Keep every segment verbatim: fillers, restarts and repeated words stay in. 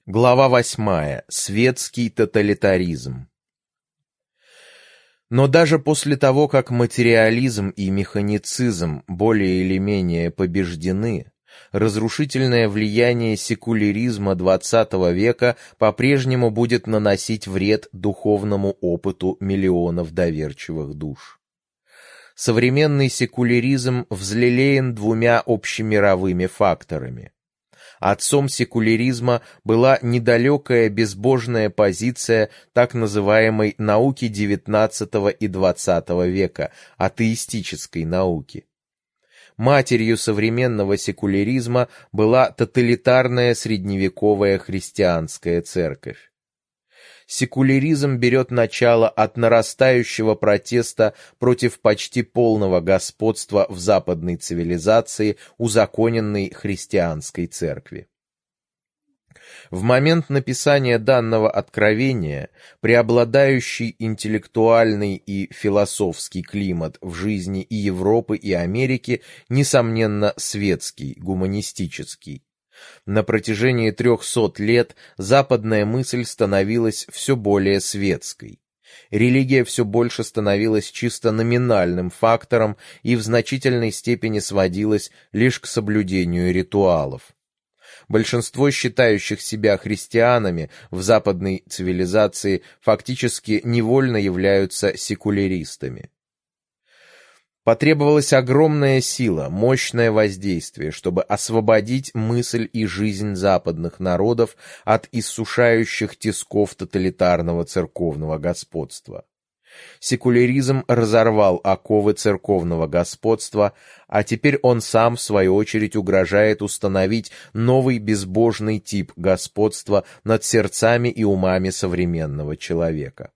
Глава восьмая. Светский тоталитаризм. Но даже после того, как материализм и механицизм более или менее побеждены, разрушительное влияние секуляризма двадцатого века по-прежнему будет наносить вред духовному опыту миллионов доверчивых душ. Современный секуляризм взлелеян двумя общемировыми факторами. Отцом секуляризма была недалекая безбожная позиция так называемой науки девятнадцатого и двадцатого века, атеистической науки. Матерью современного секуляризма была тоталитарная средневековая христианская церковь. Секуляризм берет начало от нарастающего протеста против почти полного господства в западной цивилизации узаконенной христианской церкви. В момент написания данного откровения преобладающий интеллектуальный и философский климат в жизни и Европы, и Америки, несомненно, светский, гуманистический. На протяжении трехсот лет западная мысль становилась все более светской. Религия все больше становилась чисто номинальным фактором и в значительной степени сводилась лишь к соблюдению ритуалов. Большинство считающих себя христианами в западной цивилизации фактически невольно являются секуляристами. Потребовалась огромная сила, мощное воздействие, чтобы освободить мысль и жизнь западных народов от иссушающих тисков тоталитарного церковного господства. Секуляризм разорвал оковы церковного господства, а теперь он сам, в свою очередь, угрожает установить новый безбожный тип господства над сердцами и умами современного человека.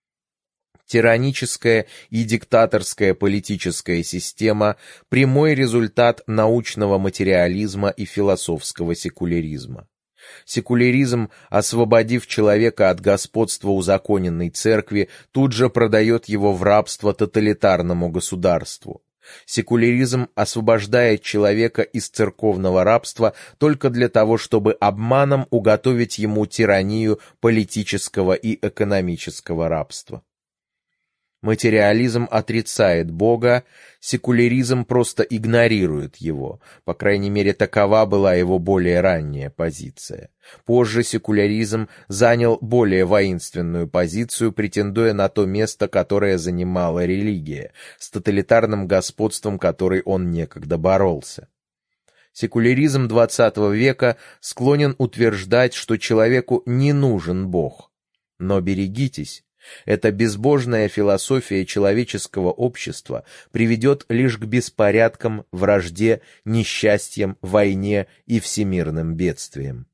Тираническая и диктаторская политическая система – прямой результат научного материализма и философского секуляризма. Секуляризм, освободив человека от господства узаконенной церкви, тут же продает его в рабство тоталитарному государству. Секуляризм освобождает человека из церковного рабства только для того, чтобы обманом уготовить ему тиранию политического и экономического рабства. Материализм отрицает Бога, секуляризм просто игнорирует его, по крайней мере, такова была его более ранняя позиция. Позже секуляризм занял более воинственную позицию, претендуя на то место, которое занимала религия, с тоталитарным господством которой он некогда боролся. Секуляризм двадцатого века склонен утверждать, что человеку не нужен Бог. Но берегитесь. Эта безбожная философия человеческого общества приведет лишь к беспорядкам, вражде, несчастьям, войне и всемирным бедствиям.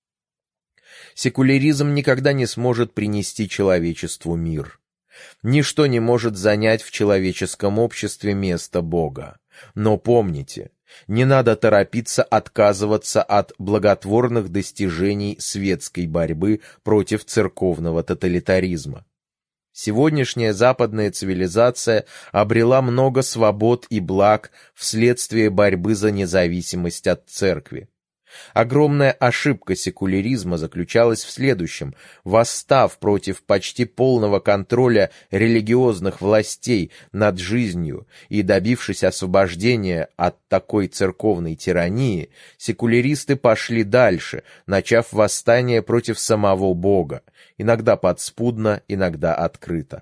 Секуляризм никогда не сможет принести человечеству мир. Ничто не может занять в человеческом обществе место Бога. Но помните, не надо торопиться отказываться от благотворных достижений светской борьбы против церковного тоталитаризма. Сегодняшняя западная цивилизация обрела много свобод и благ вследствие борьбы за независимость от церкви. Огромная ошибка секуляризма заключалась в следующем: восстав против почти полного контроля религиозных властей над жизнью и добившись освобождения от такой церковной тирании, секуляристы пошли дальше, начав восстание против самого Бога, иногда подспудно, иногда открыто.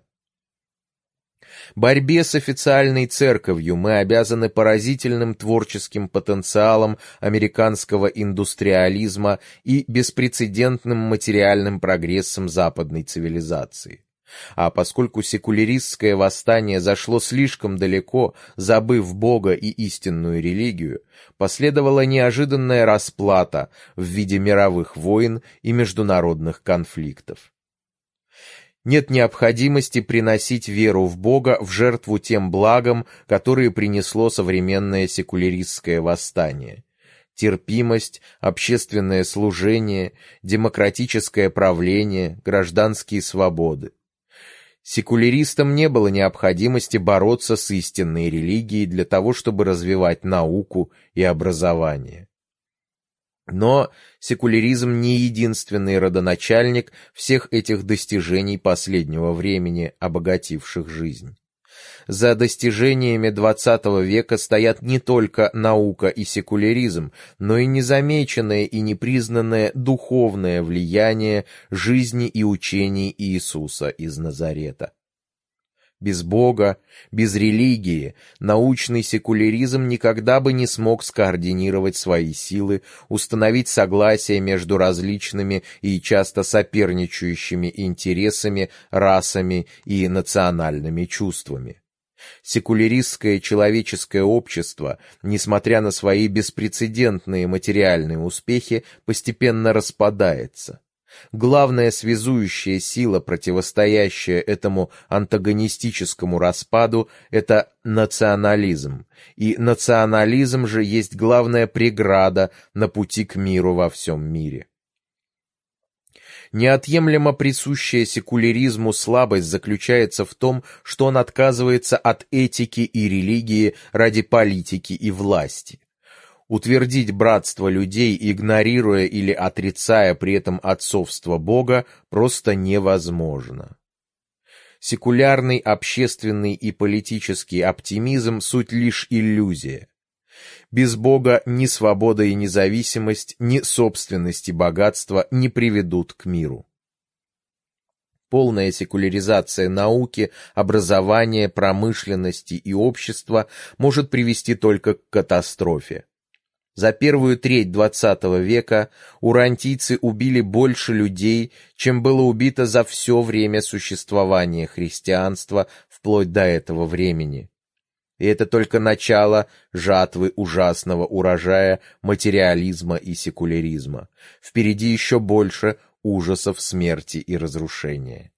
Борьбе с официальной церковью мы обязаны поразительным творческим потенциалом американского индустриализма и беспрецедентным материальным прогрессом западной цивилизации. А поскольку секуляристское восстание зашло слишком далеко, забыв Бога и истинную религию, последовала неожиданная расплата в виде мировых войн и международных конфликтов. Нет необходимости приносить веру в Бога в жертву тем благам, которые принесло современное секуляристское восстание. Терпимость, общественное служение, демократическое правление, гражданские свободы. Секуляристам не было необходимости бороться с истинной религией для того, чтобы развивать науку и образование. Но секуляризм не единственный родоначальник всех этих достижений последнего времени, обогативших жизнь. За достижениями двадцатого века стоят не только наука и секуляризм, но и незамеченное и непризнанное духовное влияние жизни и учений Иисуса из Назарета. Без Бога, без религии, научный секуляризм никогда бы не смог скоординировать свои силы, установить согласие между различными и часто соперничающими интересами, расами и национальными чувствами. Секуляристское человеческое общество, несмотря на свои беспрецедентные материальные успехи, постепенно распадается. Главная связующая сила, противостоящая этому антагонистическому распаду, это национализм. И национализм же есть главная преграда на пути к миру во всем мире. Неотъемлемо присущая секуляризму слабость заключается в том, что он отказывается от этики и религии ради политики и власти. Утвердить братство людей, игнорируя или отрицая при этом отцовство Бога, просто невозможно. Секулярный общественный и политический оптимизм – суть лишь иллюзия. Без Бога ни свобода и независимость, ни собственность и богатство не приведут к миру. Полная секуляризация науки, образования, промышленности и общества может привести только к катастрофе. За первую треть двадцатого века урантийцы убили больше людей, чем было убито за все время существования христианства вплоть до этого времени. И это только начало жатвы ужасного урожая материализма и секуляризма. Впереди еще больше ужасов смерти и разрушения.